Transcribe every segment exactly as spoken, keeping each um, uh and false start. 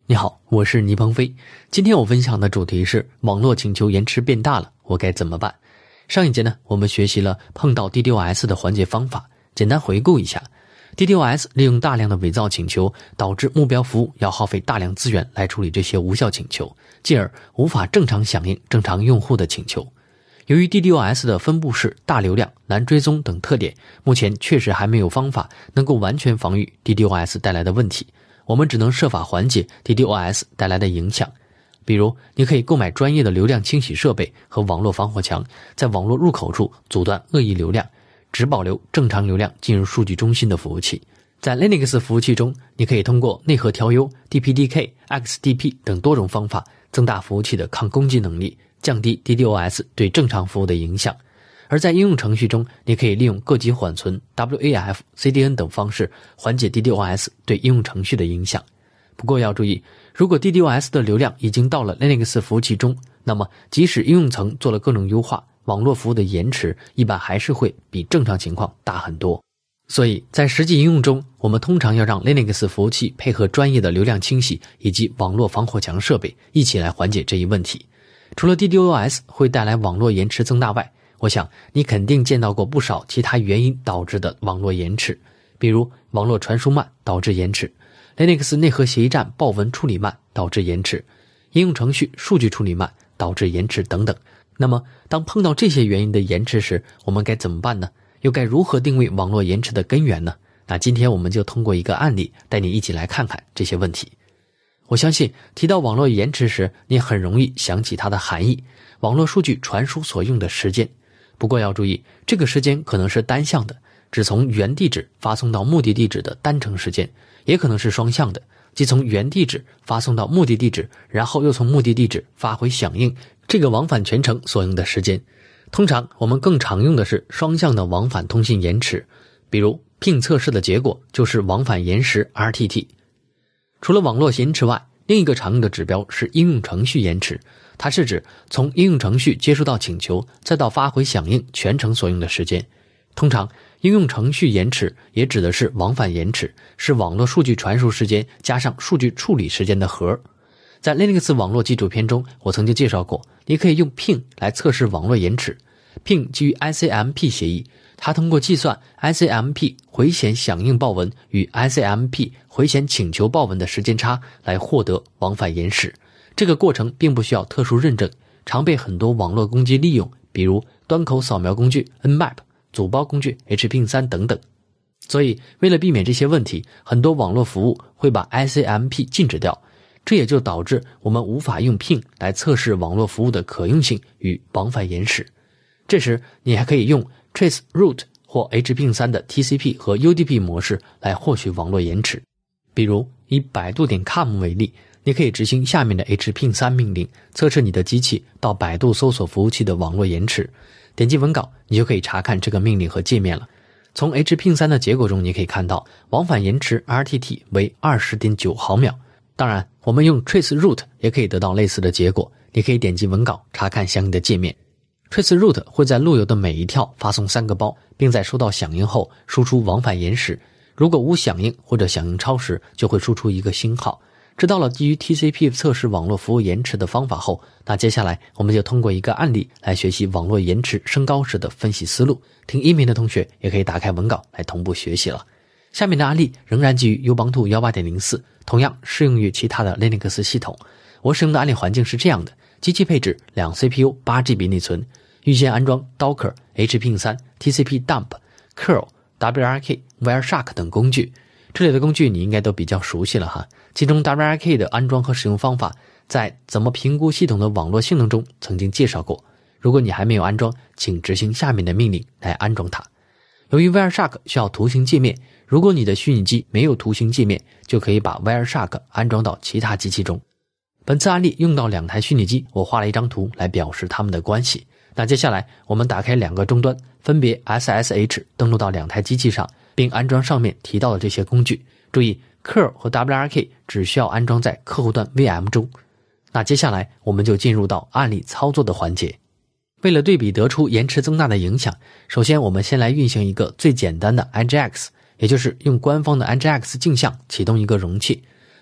你好，我是倪鹏飞。今天我分享的主题是网络请求延迟变大了，我该怎么办？上一节呢，我们学习了碰到 D DoS 的缓解方法，简单回顾一下。D DoS 利用大量的伪造请求，导致目标服务要耗费大量资源来处理这些无效请求，进而无法正常响应正常用户的请求。由于 D DoS 的分布式、大流量、难追踪等特点，目前确实还没有方法能够完全防御 D DoS 带来的问题。我们只能设法缓解 D DoS 带来的影响，比如你可以购买专业的流量清洗设备和网络防火墙，在网络入口处阻断恶意流量，只保留正常流量进入数据中心的服务器。在 Linux 服务器中，你可以通过内核调优、D P D K、X D P 等多种方法增大服务器的抗攻击能力，降低 D DoS 对正常服务的影响。而在应用程序中，你可以利用个级缓存、W A F、C D N 等方式缓解 D DoS 对应用程序的影响。不过要注意，如果 D DoS 的流量已经到了 Linux 服务器中，那么即使应用层做了各种优化，网络服务的延迟一般还是会比正常情况大很多。所以在实际应用中，我们通常要让 Linux 服务器配合专业的流量清洗以及网络防火墙设备一起来缓解这一问题。除了 D DoS 会带来网络延迟增大外，我想你肯定见到过不少其他原因导致的网络延迟，比如网络传输慢导致延迟， Linux 内核协议站报文处理慢导致延迟，应用程序数据处理慢导致延迟等等。那么当碰到这些原因的延迟时，我们该怎么办呢？又该如何定位网络延迟的根源呢？那今天我们就通过一个案例带你一起来看看这些问题。我相信提到网络延迟时，你很容易想起它的含义，网络数据传输所用的时间。不过要注意，这个时间可能是单向的，只从原地址发送到目的地址的单程时间，也可能是双向的，即从原地址发送到目的地址，然后又从目的地址发回响应，这个往返全程所用的时间。通常我们更常用的是双向的往返通信延迟，比如 Ping 测试的结果就是往返延时 R T T。 除了网络延迟外，另一个常用的指标是应用程序延迟，它是指从应用程序接收到请求再到发回响应全程所用的时间。通常应用程序延迟也指的是往返延迟，是网络数据传输时间加上数据处理时间的和。在 Linux 网络基础篇中，我曾经介绍过，你可以用 Ping 来测试网络延迟。 Ping 基于 I C M P 协议，它通过计算 I C M P 回显响应报文与 I C M P 回显请求报文的时间差来获得往返延时。这个过程并不需要特殊认证，常被很多网络攻击利用，比如端口扫描工具 Nmap、 组包工具 H Ping 三 等等。所以为了避免这些问题，很多网络服务会把 I C M P 禁止掉，这也就导致我们无法用 Ping 来测试网络服务的可用性与往返延时。这时你还可以用 Trace Route 或 H Ping 三 的 T C P 和 U D P 模式来获取网络延迟。比如以百度点 com 为例，你可以执行下面的 H Ping 三 命令，测试你的机器到百度搜索服务器的网络延迟。点击文稿，你就可以查看这个命令和界面了。从 H Ping 三 的结果中，你可以看到往返延迟 R T T 为 二十点九毫秒。当然我们用 Trace Route 也可以得到类似的结果，你可以点击文稿查看相应的界面。Trace Route 会在路由的每一跳发送三个包，并在收到响应后输出往返延时，如果无响应或者响应超时，就会输出一个星号。知道了基于 T C P 测试网络服务延迟的方法后，那接下来我们就通过一个案例来学习网络延迟升高时的分析思路。听音频的同学也可以打开文稿来同步学习了。下面的案例仍然基于 Ubuntu 十八点零四， 同样适用于其他的 Linux 系统。我使用的案例环境是这样的：机器配置两 C P U 八 G B 内存，预先安装 Docker、H Ping 三、T C P Dump、curl、W R K、Wireshark 等工具。这类的工具你应该都比较熟悉了哈，其中 W R K 的安装和使用方法在怎么评估系统的网络性能中曾经介绍过。如果你还没有安装，请执行下面的命令来安装它。由于 Wireshark 需要图形界面，如果你的虚拟机没有图形界面，就可以把 Wireshark 安装到其他机器中。本次案例用到两台虚拟机，我画了一张图来表示它们的关系。那接下来我们打开两个终端，分别 S S H 登录到两台机器上，并安装上面提到的这些工具。注意 curl 和 W R K 只需要安装在客户端 V M 中。那接下来我们就进入到案例操作的环节。为了对比得出延迟增大的影响，首先我们先来运行一个最简单的 I G X， 也就是用官方的 I G X 镜像启动一个容器。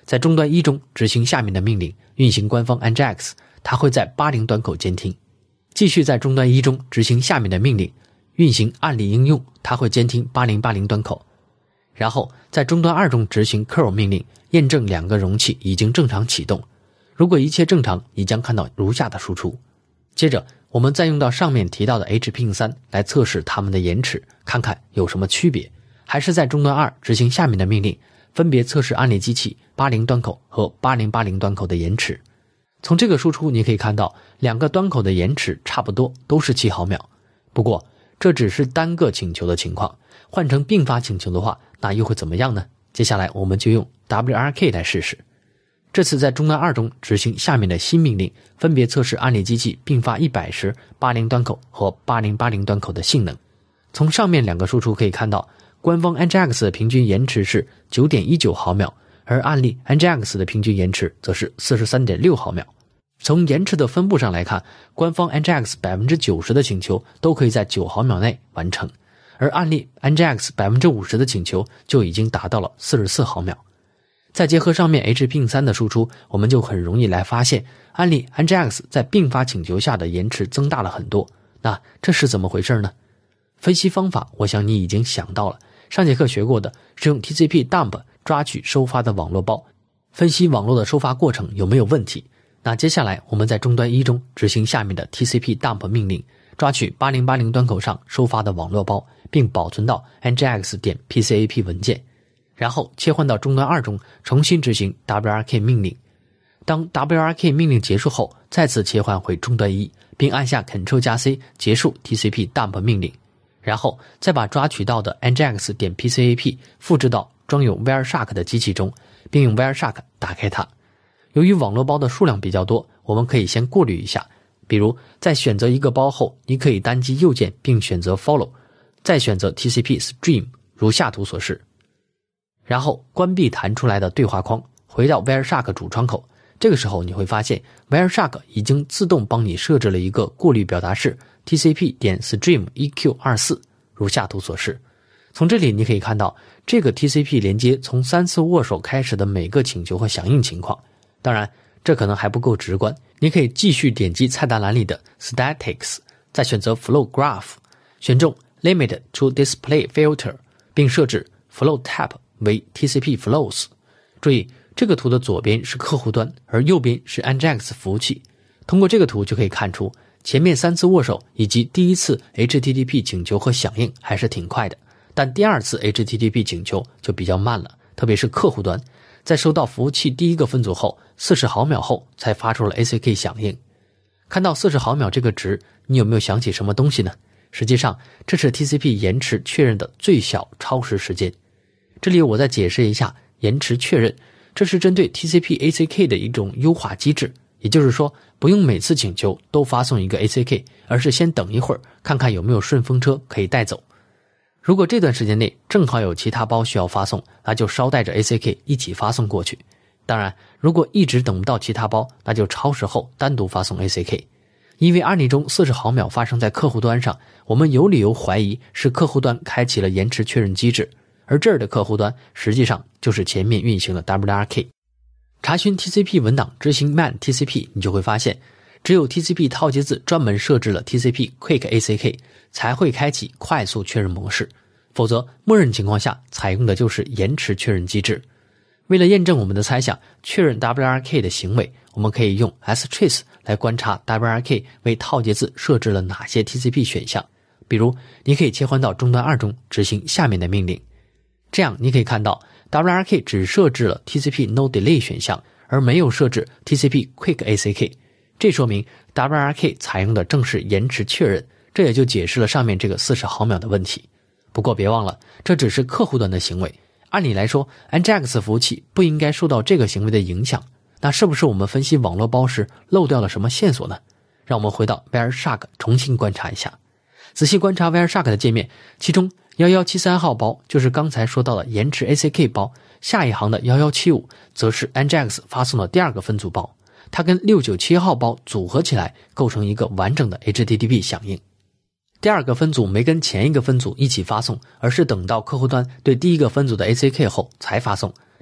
在终端一中执行下面的命令，运行官方 N G X， 它会在八零端口监听。继续在终端一中执行下面的命令，运行案例应用，它会监听八零八零端口。然后在终端二中执行 curl 命令，验证两个容器已经正常启动。如果一切正常，你将看到如下的输出。接着我们再用到上面提到的 H P I N 三 来测试它们的延迟，看看有什么区别。还是在终端二执行下面的命令，分别测试案例机器八零端口和八零八零端口的延迟。从这个输出你可以看到，两个端口的延迟差不多，都是七毫秒。不过这只是单个请求的情况，换成并发请求的话，那又会怎么样呢？接下来我们就用 W R K 来试试。这次在终端二中执行下面的新命令，分别测试案例机器并发一百时八零端口和八零八零端口的性能。从上面两个输出可以看到，官方 N G X 的平均延迟是 九点一九毫秒，而案例 N G X 的平均延迟则是 四十三点六毫秒。从延迟的分布上来看，官方 N G X 百分之九十 的请求都可以在九毫秒内完成，而案例 N G X 百分之五十 的请求就已经达到了四十四毫秒。再结合上面 H P I N 三 的输出，我们就很容易来发现案例 N G X 在并发请求下的延迟增大了很多。那这是怎么回事呢？分析方法我想你已经想到了，上节课学过的是用 T C P dump 抓取收发的网络包，分析网络的收发过程有没有问题。那接下来我们在终端一中执行下面的 T C P dump 命令，抓取八零八零端口上收发的网络包，并保存到 N G X 点 P C A P 文件，然后切换到终端二中重新执行 W R K 命令。当 W R K 命令结束后，再次切换回终端一，并按下 Ctrl 加 C 结束 T C P dump 命令，然后再把抓取到的 N G X 点 P C A P 复制到装有 Wireshark 的机器中，并用 Wireshark 打开它。由于网络包的数量比较多，我们可以先过滤一下。比如在选择一个包后，你可以单击右键并选择 Follow， 再选择 T C P Stream， 如下图所示。然后关闭弹出来的对话框，回到 Wireshark 主窗口。这个时候你会发现 Wireshark 已经自动帮你设置了一个过滤表达式 T C P 点 Stream E Q 二十四， 如下图所示。从这里你可以看到这个 T C P 连接从三次握手开始的每个请求和响应情况。当然这可能还不够直观，你可以继续点击菜单栏里的 Statics， 再选择 Flow Graph， 选中 Limit to Display Filter， 并设置 Flow Type 为 T C P Flows。 注意这个图的左边是客户端，而右边是 N G X 服务器。通过这个图就可以看出，前面三次握手以及第一次 H T T P 请求和响应还是挺快的，但第二次 H T T P 请求就比较慢了，特别是客户端，在收到服务器第一个分组后四十毫秒后才发出了 A C K 响应。看到四十毫秒这个值，你有没有想起什么东西呢？实际上这是 T C P 延迟确认的最小超时时间。这里我再解释一下延迟确认，这是针对 T C P A C K 的一种优化机制，也就是说不用每次请求都发送一个 A C K， 而是先等一会儿看看有没有顺风车可以带走。如果这段时间内正好有其他包需要发送，那就捎带着 A C K 一起发送过去。当然如果一直等不到其他包，那就超时后单独发送 A C K。 因为案例中四十毫秒发生在客户端上，我们有理由怀疑是客户端开启了延迟确认机制，而这儿的客户端实际上就是前面运行的 W R K。 查询 T C P 文档执行 man T C P， 你就会发现只有 T C P 套接字专门设置了 T C P Quick A C K 才会开启快速确认模式，否则默认情况下采用的就是延迟确认机制。为了验证我们的猜想，确认 W R K 的行为，我们可以用 strace 来观察 W R K 为套接字设置了哪些 T C P 选项。比如你可以切换到终端二中执行下面的命令，这样你可以看到 W R K 只设置了 T C P No Delay 选项，而没有设置 T C P Quick A C K， 这说明 W R K 采用的正是延迟确认，这也就解释了上面这个四十毫秒的问题。不过别忘了，这只是客户端的行为，按理来说 N G X 服务器不应该受到这个行为的影响。那是不是我们分析网络包时漏掉了什么线索呢？让我们回到 Wireshark 重新观察一下。仔细观察 Wireshark 的界面，其中一一七三号包就是刚才说到的延迟 A C K 包，下一行的一一七五则是 N G X 发送的第二个分组包，它跟六九七号包组合起来构成一个完整的 H T T P 响应。第二个分组没跟前一个分组一起发送，而是等到客户端对第一个分组的 A C K 后才发送，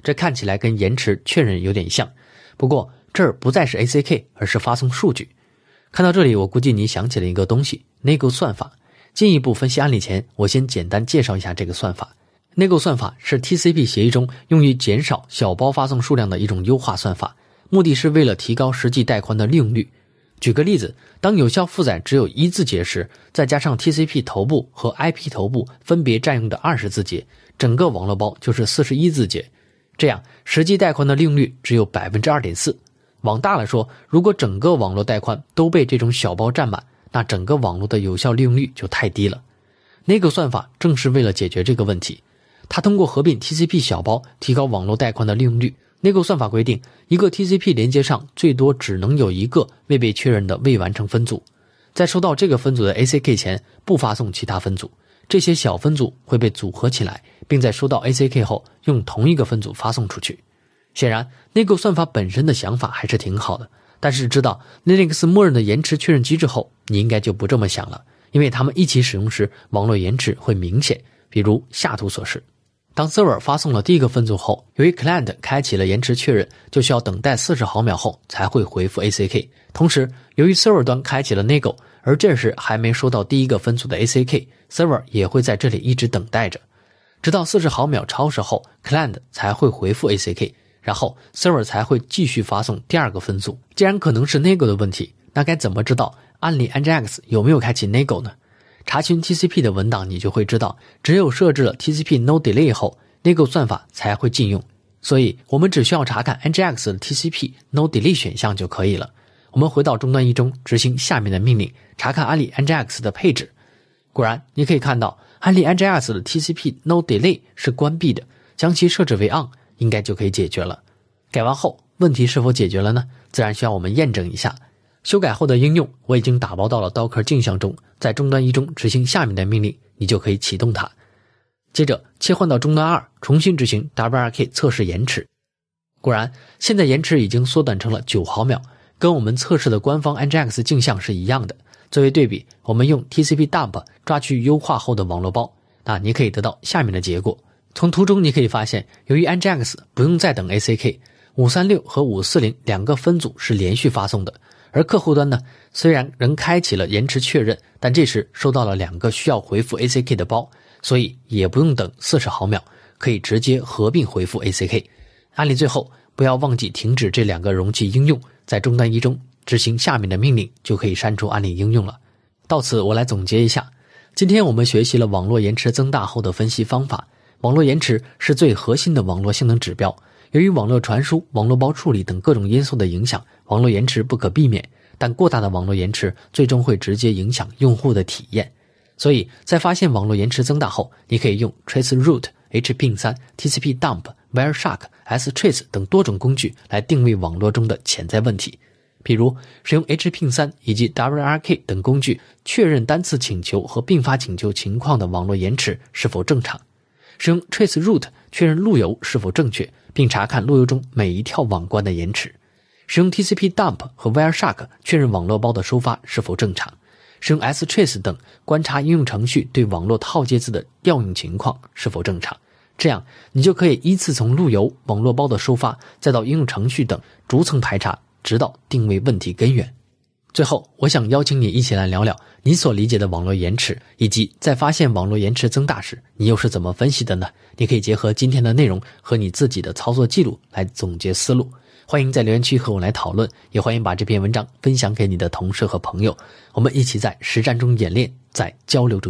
这看起来跟延迟确认有点像，不过这儿不再是 A C K， 而是发送数据。看到这里，我估计你想起了一个东西，内购算法。进一步分析案例前，我先简单介绍一下这个算法。内购算法是 T C P 协议中用于减少小包发送数量的一种优化算法，目的是为了提高实际带宽的利用率。举个例子，当有效负载只有一字节时，再加上 T C P 头部和 I P 头部分别占用的二十字节，整个网络包就是四十一字节。这样实际带宽的利用率只有 百分之二点四。 往大了说，如果整个网络带宽都被这种小包占满，那整个网络的有效利用率就太低了。那个算法正是为了解决这个问题，它通过合并 T C P 小包提高网络带宽的利用率。那个算法规定，一个 T C P 连接上最多只能有一个未被确认的未完成分组，在收到这个分组的 A C K 前不发送其他分组，这些小分组会被组合起来，并在收到 A C K 后用同一个分组发送出去。显然内购算法本身的想法还是挺好的，但是知道 Linux 默认的延迟确认机制后，你应该就不这么想了，因为它们一起使用时网络延迟会明显，比如下图所示。当 server 发送了第一个分组后，由于 client 开启了延迟确认，就需要等待四十毫秒后才会回复 A C K。 同时由于 server 端开启了内购，而这时还没收到第一个分组的 A C K， server 也会在这里一直等待着，直到四十毫秒超时后 client 才会回复 A C K， 然后 server 才会继续发送第二个分组。既然可能是内购的问题，那该怎么知道案例 N G X 有没有开启内购呢？查询 T C P 的文档，你就会知道，只有设置了 T C P No Delay 后，内购算法才会禁用。所以我们只需要查看 N G X 的 T C P No Delay 选项就可以了。我们回到终端一中，执行下面的命令，查看案例 N G X 的配置。果然，你可以看到案例 N G X 的 T C P No Delay 是关闭的，将其设置为 On， 应该就可以解决了。改完后，问题是否解决了呢？自然需要我们验证一下。修改后的应用我已经打包到了 Docker 镜像中，在终端一中执行下面的命令，你就可以启动它。接着切换到终端二，重新执行 W R K 测试延迟。果然，现在延迟已经缩短成了九毫秒，跟我们测试的官方 N G X 镜像是一样的。作为对比，我们用 T C P dump 抓取优化后的网络包，那你可以得到下面的结果。从图中你可以发现，由于 N G X 不用再等 A C K， 五三六和五四零两个分组是连续发送的。而客户端呢，虽然仍开启了延迟确认，但这时收到了两个需要回复 A C K 的包，所以也不用等四十毫秒，可以直接合并回复 A C K。 案例最后不要忘记停止这两个容器应用，在终端一中执行下面的命令，就可以删除案例应用了。到此我来总结一下，今天我们学习了网络延迟增大后的分析方法。网络延迟是最核心的网络性能指标，由于网络传输、网络包处理等各种因素的影响，网络延迟不可避免，但过大的网络延迟最终会直接影响用户的体验。所以在发现网络延迟增大后，你可以用 traceroute、H P I N 三、T C P dump、Wireshark、strace 等多种工具来定位网络中的潜在问题。比如使用 H P I N 三 以及 W R K 等工具确认单次请求和并发请求情况的网络延迟是否正常，使用 traceroute 确认路由是否正确，并查看路由中每一条网关的延迟，使用 T C P dump 和 Wireshark 确认网络包的收发是否正常，使用 strace 等观察应用程序对网络套接字的调用情况是否正常。这样你就可以依次从路由、网络包的收发，再到应用程序等逐层排查，直到定位问题根源。最后，我想邀请你一起来聊聊你所理解的网络延迟，以及在发现网络延迟增大时，你又是怎么分析的呢？你可以结合今天的内容和你自己的操作记录来总结思路。欢迎在留言区和我来讨论，也欢迎把这篇文章分享给你的同事和朋友，我们一起在实战中演练，在交流中